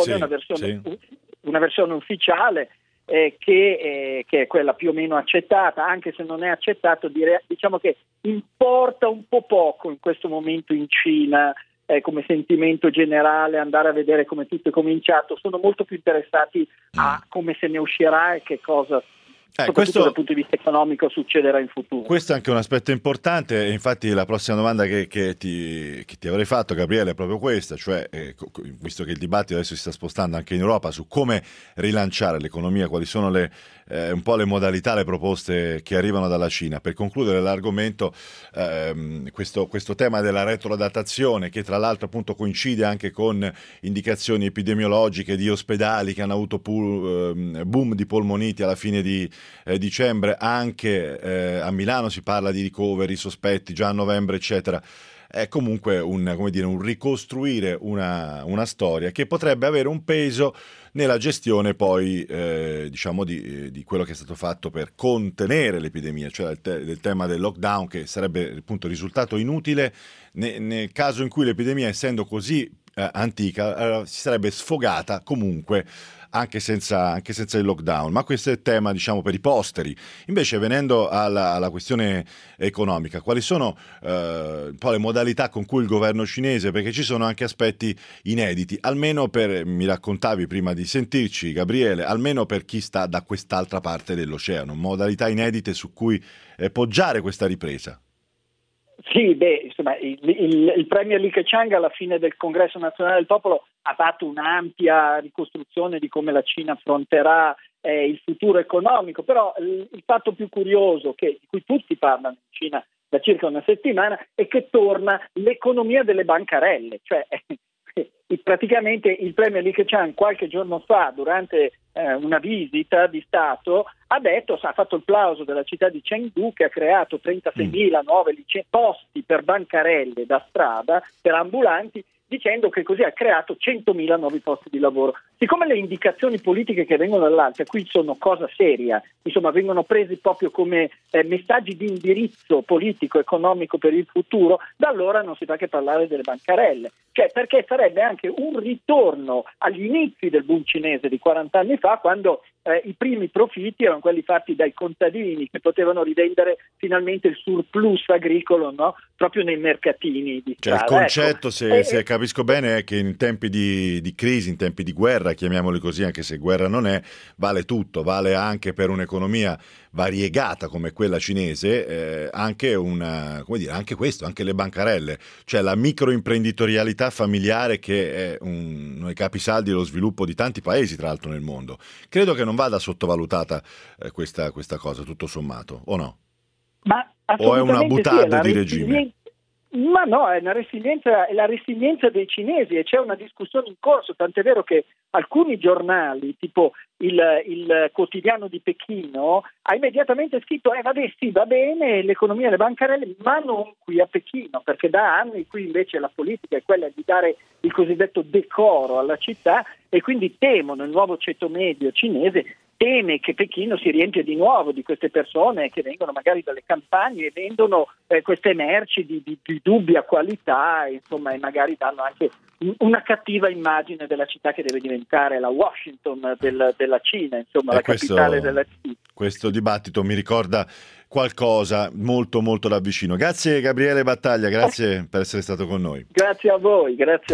versione ufficiale che è quella più o meno accettata, anche se non è accettato, diciamo che importa un po' poco in questo momento in Cina come sentimento generale andare a vedere come tutto è cominciato. Sono molto più interessati a come se ne uscirà e che cosa, soprattutto dal punto di vista economico, succederà in futuro. Questo è anche un aspetto importante, e infatti la prossima domanda che ti avrei fatto, Gabriele, è proprio questa, cioè visto che il dibattito adesso si sta spostando anche in Europa su come rilanciare l'economia, quali sono un po' le modalità, le proposte che arrivano dalla Cina. Per concludere l'argomento, questo tema della retrodatazione, che tra l'altro appunto coincide anche con indicazioni epidemiologiche di ospedali che hanno avuto boom di polmoniti alla fine di dicembre, anche a Milano si parla di ricoveri sospetti già a novembre, eccetera. È comunque un ricostruire una storia che potrebbe avere un peso nella gestione poi di quello che è stato fatto per contenere l'epidemia, cioè del tema del lockdown, che sarebbe appunto risultato inutile nel caso in cui l'epidemia, essendo così antica, si sarebbe sfogata comunque anche senza il lockdown, ma questo è il tema, diciamo, per i posteri. Invece, venendo alla questione economica, quali sono un po' le modalità con cui il governo cinese, perché ci sono anche aspetti inediti, almeno mi raccontavi prima di sentirci, Gabriele, almeno per chi sta da quest'altra parte dell'oceano, modalità inedite su cui poggiare questa ripresa. Sì, insomma, il premier Li Keqiang alla fine del Congresso Nazionale del Popolo ha fatto un'ampia ricostruzione di come la Cina affronterà il futuro economico, però il fatto più curioso di cui tutti parlano in Cina da circa una settimana è che torna l'economia delle bancarelle, cioè praticamente il premier Li Keqiang qualche giorno fa durante una visita di Stato ha fatto il plauso della città di Chengdu, che ha creato 36.000 nuove posti per bancarelle da strada, per ambulanti, dicendo che così ha creato 100.000 nuovi posti di lavoro. Siccome le indicazioni politiche che vengono dall'alto qui sono cosa seria, insomma vengono presi proprio come messaggi di indirizzo politico, economico per il futuro, da allora non si fa che parlare delle bancarelle, cioè perché sarebbe anche un ritorno agli inizi del boom cinese di 40 anni fa, quando i primi profitti erano quelli fatti dai contadini che potevano rivendere finalmente il surplus agricolo, no? Proprio nei mercatini di strada. Cioè il concetto, se capisco bene, è che in tempi di crisi, in tempi di guerra, chiamiamoli così, anche se guerra non è, vale tutto, vale anche per un'economia variegata come quella cinese, anche anche questo, anche le bancarelle, cioè la microimprenditorialità familiare, che è uno dei capisaldi dello sviluppo di tanti paesi, tra l'altro, nel mondo. Credo che non vada sottovalutata questa cosa, tutto sommato, o no? O è una boutade di regime? Ma no, è la resilienza dei cinesi, e c'è una discussione in corso, tant'è vero che alcuni giornali, tipo il quotidiano di Pechino, ha immediatamente scritto va bene l'economia delle bancarelle, ma non qui a Pechino, perché da anni qui invece la politica è quella di dare il cosiddetto decoro alla città, e quindi temono, il nuovo ceto medio cinese teme che Pechino si riempie di nuovo di queste persone che vengono magari dalle campagne e vendono queste merci di dubbia qualità, insomma, e magari danno anche una cattiva immagine della città che deve diventare la Washington della Cina, insomma, la capitale della Cina. Questo dibattito mi ricorda qualcosa molto molto da vicino. Grazie Gabriele Battaglia, grazie per essere stato con noi. Grazie a voi.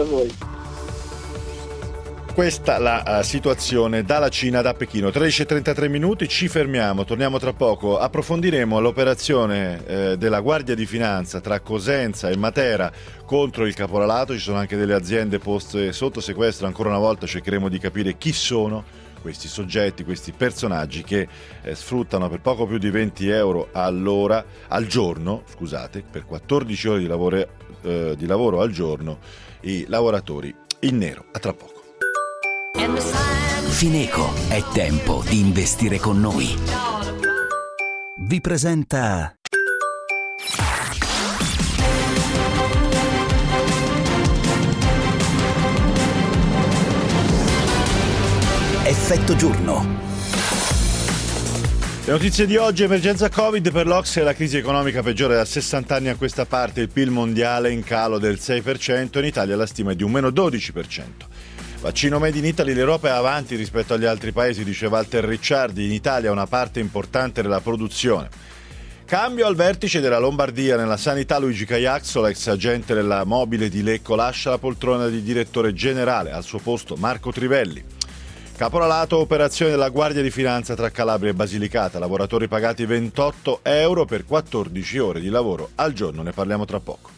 Questa la situazione dalla Cina, da Pechino. 13:33 minuti, ci fermiamo, torniamo tra poco. Approfondiremo l'operazione della Guardia di Finanza tra Cosenza e Matera contro il caporalato. Ci sono anche delle aziende poste sotto sequestro. Ancora una volta cercheremo di capire chi sono questi soggetti, questi personaggi che sfruttano per poco più di 20 euro al giorno, per 14 ore di lavoro al giorno, i lavoratori in nero. A tra poco. Fineco, è tempo di investire con noi. Vi presenta Effetto giorno. Le notizie di oggi: emergenza Covid per l'Ocse, la crisi economica peggiore da 60 anni a questa parte, il PIL mondiale in calo del 6%, in Italia la stima è di un meno 12%. Vaccino made in Italy, l'Europa è avanti rispetto agli altri paesi, dice Walter Ricciardi, in Italia una parte importante della produzione. Cambio al vertice della Lombardia, nella sanità Luigi Caiazzo, l'ex agente della mobile di Lecco, lascia la poltrona di direttore generale, al suo posto Marco Trivelli. Caporalato, operazione della Guardia di Finanza tra Calabria e Basilicata, lavoratori pagati 28 euro per 14 ore di lavoro al giorno, ne parliamo tra poco.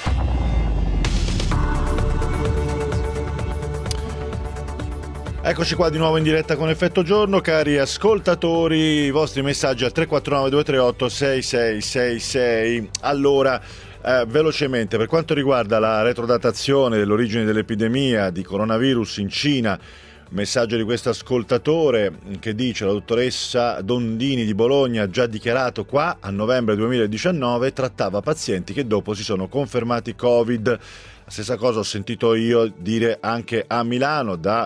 Eccoci qua di nuovo in diretta con Effetto Giorno, cari ascoltatori, i vostri messaggi al 349 238 6666. Allora, velocemente, per quanto riguarda la retrodatazione dell'origine dell'epidemia di coronavirus in Cina, messaggio di questo ascoltatore che dice: la dottoressa Dondini di Bologna ha già dichiarato qua a novembre 2019 trattava pazienti che dopo si sono confermati Covid. La stessa cosa ho sentito io dire anche a Milano da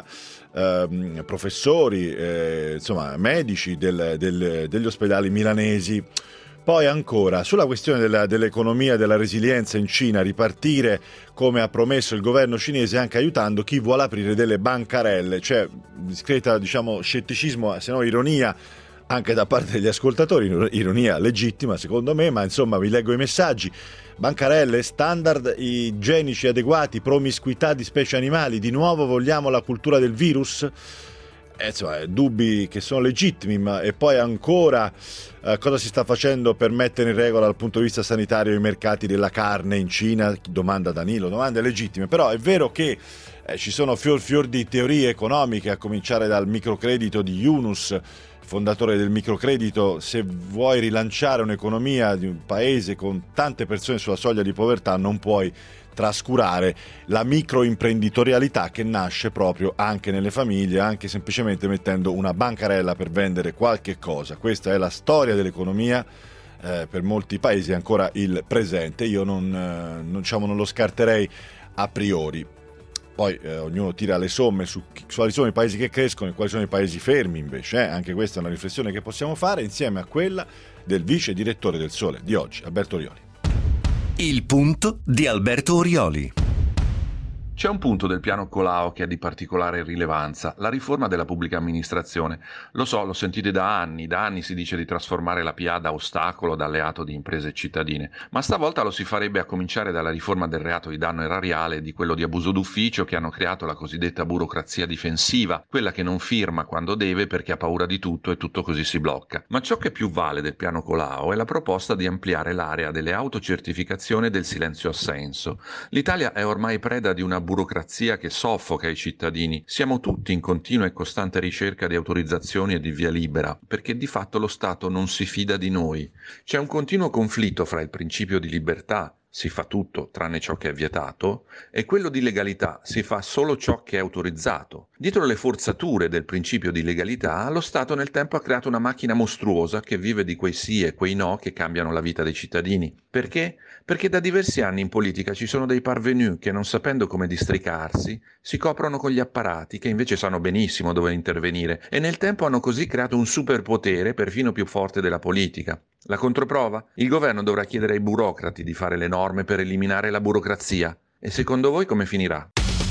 professori, insomma medici degli ospedali milanesi. Poi ancora, sulla questione dell'economia, della resilienza in Cina, ripartire come ha promesso il governo cinese, anche aiutando chi vuole aprire delle bancarelle. C'è discreta, scetticismo, se no ironia, anche da parte degli ascoltatori, ironia legittima secondo me, ma insomma vi leggo i messaggi. Bancarelle, standard igienici adeguati, promiscuità di specie animali, di nuovo vogliamo la cultura del virus? Insomma, dubbi che sono legittimi, e poi ancora cosa si sta facendo per mettere in regola dal punto di vista sanitario i mercati della carne in Cina? Domanda Danilo, domande legittime, però è vero che ci sono fior di teorie economiche, a cominciare dal microcredito di Yunus, fondatore del microcredito. Se vuoi rilanciare un'economia di un paese con tante persone sulla soglia di povertà, non puoi trascurare la microimprenditorialità che nasce proprio anche nelle famiglie, anche semplicemente mettendo una bancarella per vendere qualche cosa. Questa è la storia dell'economia, per molti paesi è ancora il presente. Io non lo scarterei a priori. Poi ognuno tira le somme su quali sono i paesi che crescono e quali sono i paesi fermi invece. Anche questa è una riflessione che possiamo fare insieme a quella del vice direttore del Sole di oggi, Alberto Orioli. Il punto di Alberto Orioli. C'è un punto del piano Colao che è di particolare rilevanza, la riforma della pubblica amministrazione. Lo so, lo sentite da anni si dice di trasformare la PA da ostacolo, da alleato di imprese cittadine, ma stavolta lo si farebbe a cominciare dalla riforma del reato di danno erariale e di quello di abuso d'ufficio, che hanno creato la cosiddetta burocrazia difensiva, quella che non firma quando deve perché ha paura di tutto e tutto così si blocca. Ma ciò che più vale del piano Colao è la proposta di ampliare l'area delle autocertificazioni e del silenzio assenso. L'Italia è ormai preda di una burocrazia che soffoca i cittadini. Siamo tutti in continua e costante ricerca di autorizzazioni e di via libera, perché di fatto lo Stato non si fida di noi. C'è un continuo conflitto fra il principio di libertà, si fa tutto tranne ciò che è vietato, e quello di legalità, si fa solo ciò che è autorizzato. Dietro le forzature del principio di legalità, lo Stato nel tempo ha creato una macchina mostruosa che vive di quei sì e quei no che cambiano la vita dei cittadini. Perché? Perché da diversi anni in politica ci sono dei parvenu che, non sapendo come districarsi, si coprono con gli apparati che invece sanno benissimo dove intervenire, e nel tempo hanno così creato un superpotere perfino più forte della politica. La controprova? Il governo dovrà chiedere ai burocrati di fare le norme per eliminare la burocrazia. E secondo voi come finirà?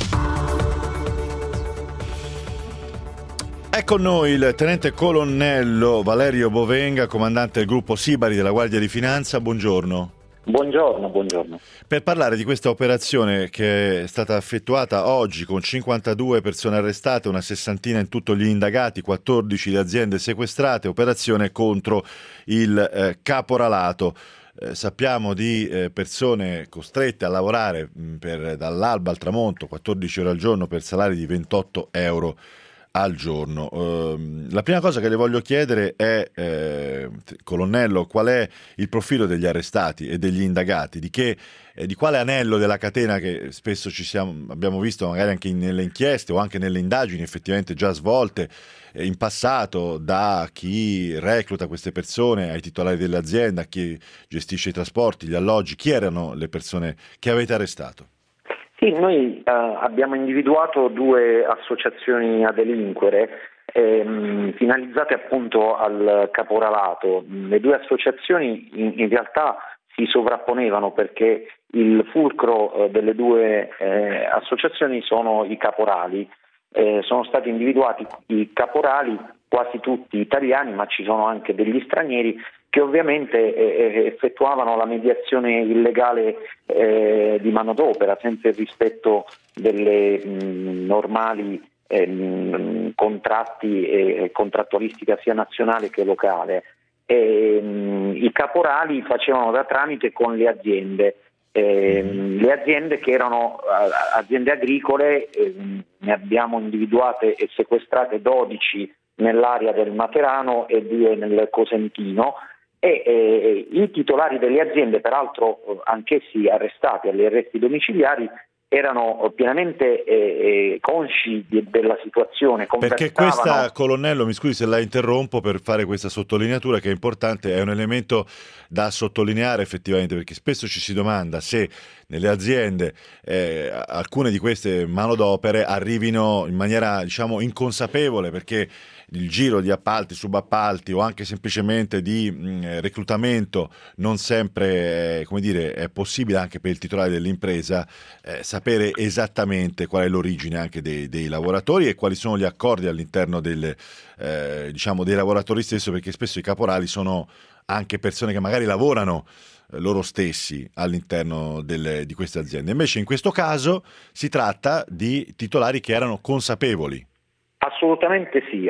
È con noi il tenente colonnello Valerio Bovenga, comandante del gruppo Sibari della Guardia di Finanza. Buongiorno. Buongiorno. Per parlare di questa operazione che è stata effettuata oggi con 52 persone arrestate, una sessantina in tutto gli indagati, 14 le aziende sequestrate, operazione contro il caporalato. Sappiamo di persone costrette a lavorare dall'alba al tramonto, 14 ore al giorno per salari di 28 euro al giorno. La prima cosa che le voglio chiedere è, colonnello, qual è il profilo degli arrestati e degli indagati, di quale anello della catena che spesso abbiamo visto magari anche nelle inchieste o anche nelle indagini effettivamente già svolte in passato, da chi recluta queste persone ai titolari dell'azienda, a chi gestisce i trasporti, gli alloggi. Chi erano le persone che avete arrestato? Sì, noi abbiamo individuato 2 associazioni a delinquere finalizzate appunto al caporalato. Le 2 associazioni in realtà si sovrapponevano perché il fulcro delle 2 associazioni sono i caporali. Sono stati individuati i caporali, quasi tutti italiani, ma ci sono anche degli stranieri che ovviamente effettuavano la mediazione illegale di manodopera senza il rispetto delle normali contratti e contrattualistica sia nazionale che locale. I caporali facevano da tramite con le aziende. Le aziende che erano aziende agricole, ne abbiamo individuate e sequestrate 12 nell'area del Materano e 2 nel Cosentino, e i titolari delle aziende, peraltro anch'essi arrestati agli arresti domiciliari, erano pienamente consci della situazione. Perché questa, colonnello, mi scusi se la interrompo per fare questa sottolineatura che è importante, è un elemento da sottolineare effettivamente, perché spesso ci si domanda se nelle aziende alcune di queste manodopere arrivino in maniera inconsapevole, perché il giro di appalti, subappalti o anche semplicemente di reclutamento non sempre come dire, è possibile anche per il titolare dell'impresa sapere esattamente qual è l'origine anche dei lavoratori e quali sono gli accordi all'interno dei lavoratori stessi, perché spesso i caporali sono anche persone che magari lavorano loro stessi all'interno di queste aziende. Invece in questo caso si tratta di titolari che erano consapevoli. Assolutamente sì,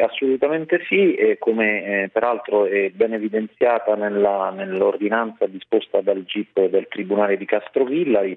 come peraltro è ben evidenziata nell'ordinanza disposta dal GIP del Tribunale di Castrovillari.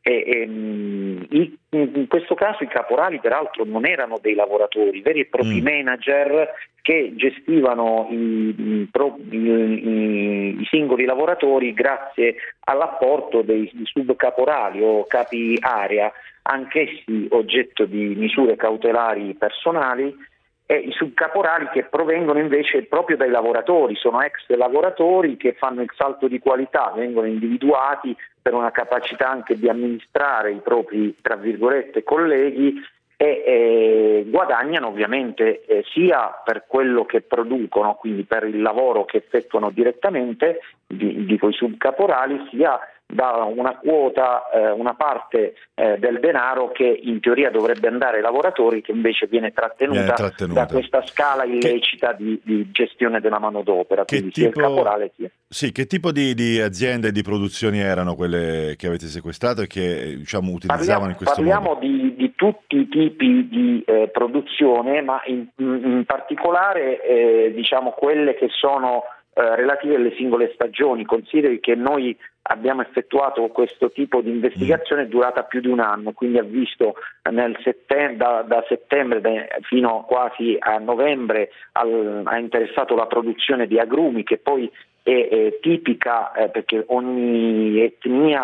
In questo caso i caporali peraltro non erano dei lavoratori, veri e propri manager che gestivano i singoli lavoratori grazie all'apporto dei subcaporali o capi area, anch'essi oggetto di misure cautelari personali, e i subcaporali che provengono invece proprio dai lavoratori, sono ex lavoratori che fanno il salto di qualità, vengono individuati per una capacità anche di amministrare i propri, tra virgolette, colleghi e guadagnano ovviamente sia per quello che producono, quindi per il lavoro che effettuano direttamente di quei subcaporali, sia da una quota, una parte del denaro che in teoria dovrebbe andare ai lavoratori, che invece viene trattenuta da questa scala illecita di gestione della manodopera, quindi sia il caporale sia. Sì, che tipo di aziende e di produzioni erano quelle che avete sequestrato e che utilizzavano in questo modo? Parliamo di tutti i tipi di produzione, ma in particolare quelle che sono relative alle singole stagioni. Consideri che noi abbiamo effettuato questo tipo di investigazione durata più di un anno, quindi ha visto da settembre fino quasi a novembre ha interessato la produzione di agrumi, che poi è tipica perché ogni etnia,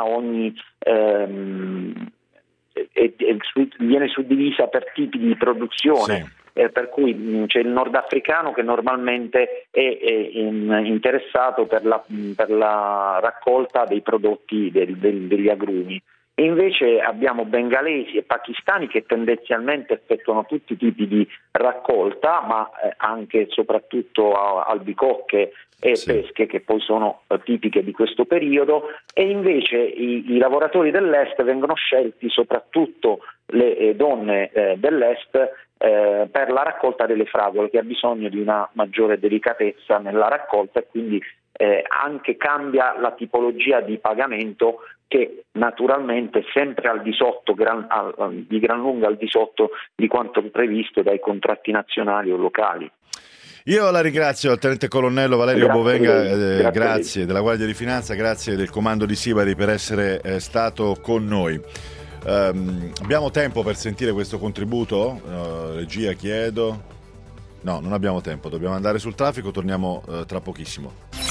viene suddivisa per tipi di produzione. Sì. Per cui c'è il nordafricano che normalmente è interessato per la raccolta dei prodotti degli agrumi, e invece abbiamo bengalesi e pakistani che tendenzialmente effettuano tutti i tipi di raccolta, ma anche e soprattutto albicocche e pesche, che poi sono tipiche di questo periodo, e invece i lavoratori dell'est vengono scelti, soprattutto le donne dell'est, per la raccolta delle fragole, che ha bisogno di una maggiore delicatezza nella raccolta, e quindi anche cambia la tipologia di pagamento, che naturalmente è sempre al di sotto, di gran lunga al di sotto di quanto previsto dai contratti nazionali o locali. Io la ringrazio al tenente colonnello Valerio Bovenga, grazie della Guardia di Finanza, grazie del comando di Sibari per essere stato con noi. Abbiamo tempo per sentire questo contributo? Regia, chiedo. No, non abbiamo tempo, dobbiamo andare sul traffico, torniamo tra pochissimo.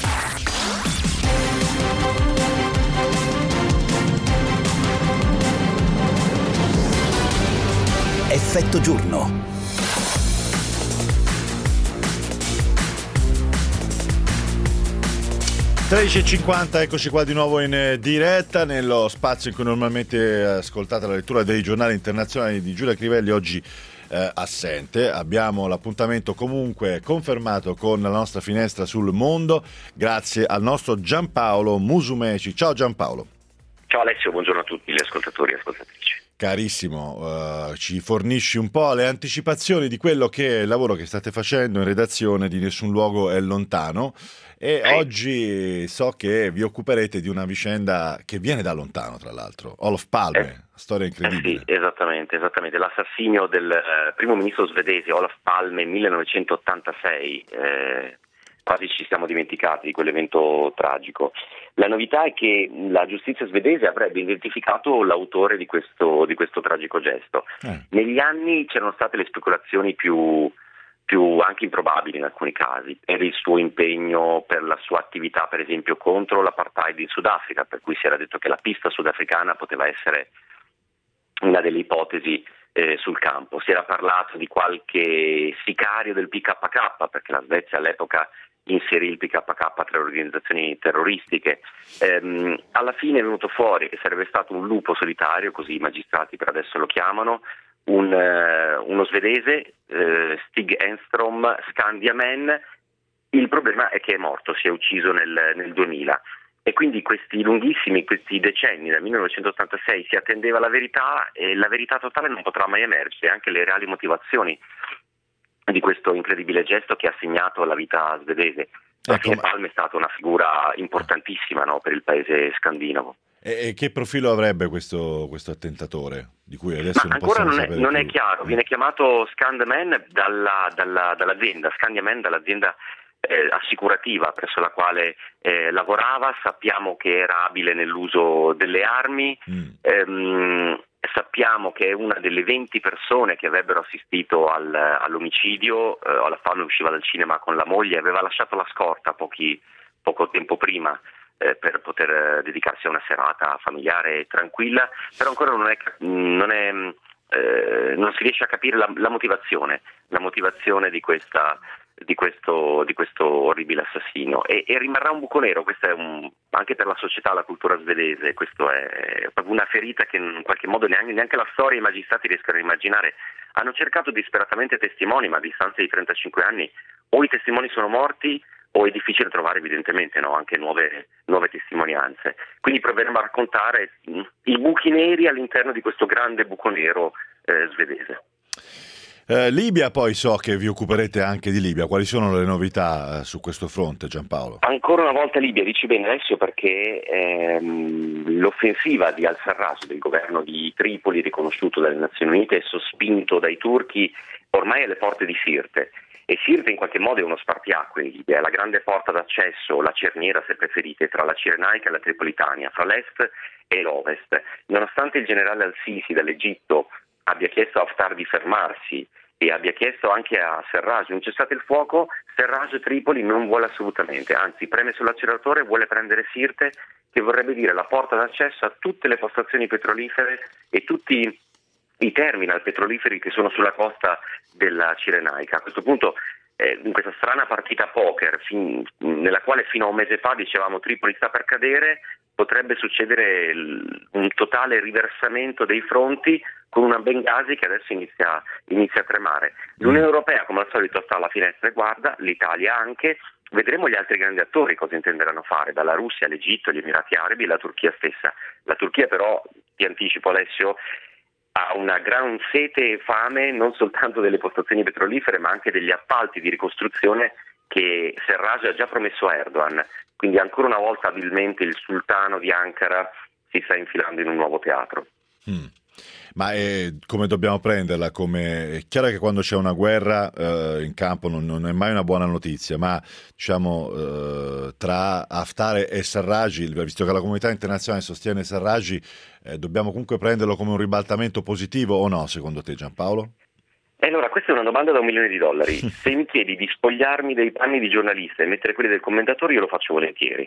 Effetto giorno. 13:50, eccoci qua di nuovo in diretta nello spazio in cui normalmente ascoltate la lettura dei giornali internazionali di Giulia Crivelli, oggi assente. Abbiamo l'appuntamento comunque confermato con la nostra finestra sul mondo, grazie al nostro Giampaolo Musumeci. Ciao Giampaolo. Ciao Alessio, buongiorno a tutti gli ascoltatori e ascoltatrici. Carissimo, ci fornisci un po' le anticipazioni di quello che è il lavoro che state facendo in redazione di Nessun Luogo è Lontano, e oggi so che vi occuperete di una vicenda che viene da lontano, tra l'altro, Olof Palme, storia incredibile. Sì, esattamente, l'assassinio del primo ministro svedese Olof Palme 1986, quasi ci siamo dimenticati di quell'evento tragico. La novità è che la giustizia svedese avrebbe identificato l'autore di questo tragico gesto. Negli anni c'erano state le speculazioni più anche improbabili in alcuni casi, per il suo impegno, per la sua attività per esempio contro l'apartheid in Sudafrica, per cui si era detto che la pista sudafricana poteva essere una delle ipotesi sul campo. Si era parlato di qualche sicario del PKK, perché la Svezia all'epoca inserì il PKK tra le organizzazioni terroristiche. Alla fine è venuto fuori che sarebbe stato un lupo solitario, così i magistrati per adesso lo chiamano, uno svedese, Stig Enstrom, Scandiaman. Il problema è che è morto, si è ucciso nel 2000. E quindi questi decenni, dal 1986 si attendeva la verità, e la verità totale non potrà mai emergere, anche le reali motivazioni di questo incredibile gesto che ha segnato la vita svedese. Alla fine Palme è stata una figura importantissima, no, per il paese scandinavo. E che profilo avrebbe questo attentatore, di cui adesso non ancora possiamo sapere non più? è chiaro, viene chiamato Scandiaman dall'azienda, dall'azienda assicurativa presso la quale lavorava. Sappiamo che era abile nell'uso delle armi, sappiamo che è una delle 20 persone che avrebbero assistito all'omicidio. Alla fame usciva dal cinema con la moglie, aveva lasciato la scorta poco tempo prima per poter dedicarsi a una serata familiare tranquilla, però ancora non si riesce a capire la motivazione di questo orribile assassino, e rimarrà un buco nero. Questo è anche per la società, la cultura svedese, questo è proprio una ferita che in qualche modo neanche la storia e i magistrati riescono a immaginare. Hanno cercato disperatamente testimoni, ma a distanza di 35 anni o i testimoni sono morti o è difficile trovare evidentemente, no, anche nuove testimonianze. Quindi proveremo a raccontare i buchi neri all'interno di questo grande buco nero svedese. Libia, poi so che vi occuperete anche di Libia. Quali sono le novità su questo fronte, Giampaolo? Ancora una volta Libia, dici bene Alessio, perché l'offensiva di al-Sarraj, del governo di Tripoli, riconosciuto dalle Nazioni Unite e sospinto dai turchi, ormai è alle porte di Sirte. E Sirte in qualche modo è uno spartiacque in Libia, è la grande porta d'accesso, la cerniera se preferite, tra la Cirenaica e la Tripolitania, fra l'est e l'ovest. Nonostante il generale al-Sisi dall'Egitto abbia chiesto a Haftar di fermarsi e abbia chiesto anche a Serraj un cessate il fuoco, Serraj Tripoli non vuole assolutamente, anzi preme sull'acceleratore e vuole prendere Sirte, che vorrebbe dire la porta d'accesso a tutte le postazioni petrolifere e tutti i terminal petroliferi che sono sulla costa della Cirenaica. A questo punto, in questa strana partita poker, nella quale fino a un mese fa dicevamo Tripoli sta per cadere, potrebbe succedere un totale riversamento dei fronti con una Bengasi che adesso inizia a tremare. L'Unione Europea, come al solito, sta alla finestra e guarda, l'Italia anche. Vedremo gli altri grandi attori cosa intenderanno fare, dalla Russia all'Egitto, agli Emirati Arabi e la Turchia stessa. La Turchia però, ti anticipo Alessio, ha una gran sete e fame non soltanto delle postazioni petrolifere ma anche degli appalti di ricostruzione che Serraj ha già promesso a Erdogan. Quindi ancora una volta abilmente il sultano di Ankara si sta infilando in un nuovo teatro. Ma come dobbiamo prenderla? È chiaro che quando c'è una guerra in campo non è mai una buona notizia, ma diciamo tra Haftar e Serraj, visto che la comunità internazionale sostiene Serraj, dobbiamo comunque prenderlo come un ribaltamento positivo o no, secondo te, Giampaolo? Allora, questa è una domanda da $1 milione. Se mi chiedi di spogliarmi dei panni di giornalista e mettere quelli del commentatore, io lo faccio volentieri.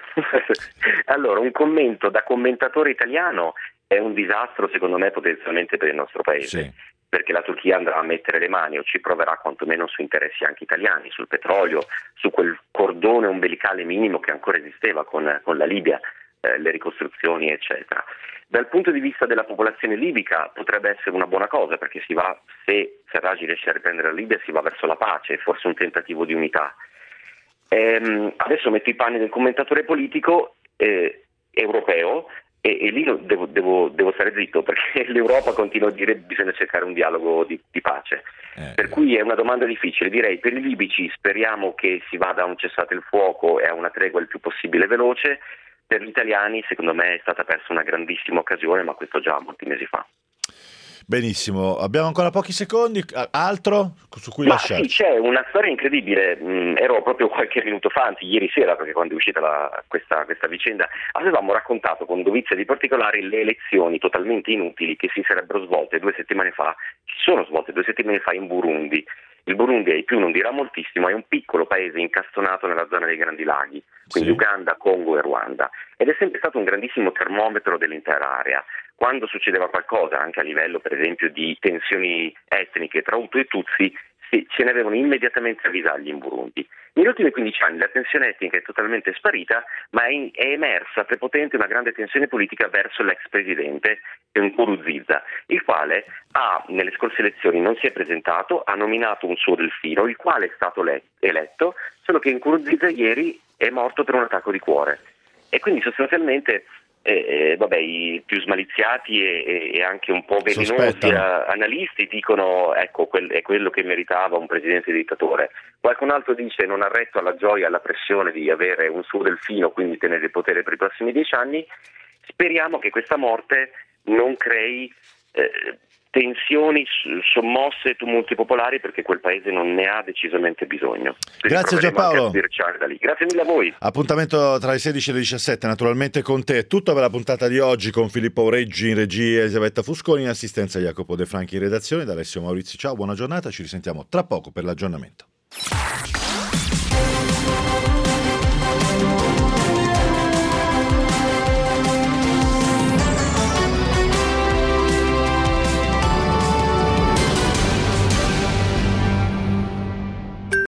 Allora, un commento da commentatore italiano è un disastro, secondo me, potenzialmente per il nostro paese. Sì. Perché la Turchia andrà a mettere le mani o ci proverà quantomeno su interessi anche italiani, sul petrolio, su quel cordone ombelicale minimo che ancora esisteva con la Libia, le ricostruzioni, eccetera. Dal punto di vista della popolazione libica potrebbe essere una buona cosa, perché se Serraj riesce a riprendere la Libia, si va verso la pace, forse un tentativo di unità. Adesso metto i panni del commentatore politico europeo e lì devo stare zitto, perché l'Europa continua a dire che bisogna cercare un dialogo di pace. Per cui è una domanda difficile. Direi per i libici speriamo che si vada a un cessate il fuoco e a una tregua il più possibile veloce. Per gli italiani secondo me è stata persa una grandissima occasione, ma questo già molti mesi fa. Benissimo, abbiamo ancora pochi secondi, altro su cui lasciarci? Sì, c'è una storia incredibile, ero proprio qualche minuto fa, anzi ieri sera, perché quando è uscita questa vicenda avevamo raccontato con dovizia di particolari le elezioni totalmente inutili che si sarebbero svolte 2 settimane fa, si sono svolte 2 settimane fa in Burundi. Il Burundi, ai più non dirà moltissimo, è un piccolo paese incastonato nella zona dei Grandi Laghi, quindi sì. Uganda, Congo e Ruanda, ed è sempre stato un grandissimo termometro dell'intera area. Quando succedeva qualcosa, anche a livello per esempio di tensioni etniche tra Hutu e Tutsi, Sì, ce ne avevano immediatamente avvisagli in Burundi. Negli ultimi 15 anni la tensione etnica è totalmente sparita, ma è emersa prepotente una grande tensione politica verso l'ex presidente Nkurunziza, il quale nelle scorse elezioni non si è presentato, ha nominato un suo delfino, il quale è stato eletto, solo che Nkurunziza ieri è morto per un attacco di cuore. E quindi sostanzialmente i più smaliziati e anche un po' velenosi analisti dicono ecco è quello che meritava un presidente dittatore. Qualcun altro dice non ha retto alla gioia, alla pressione di avere un suo delfino, quindi tenere il potere per i prossimi 10 anni. Speriamo che questa morte non crei tensioni, sommosse e tumulti popolari, perché quel paese non ne ha decisamente bisogno. Grazie Giampaolo. Grazie mille a voi. Appuntamento tra le 16 e le 17 naturalmente con te. È tutto per la puntata di oggi con Filippo Aureggi in regia, Elisabetta Fusconi in assistenza, Jacopo De Franchi in redazione, da Alessio Maurizi. Ciao, buona giornata, ci risentiamo tra poco per l'aggiornamento.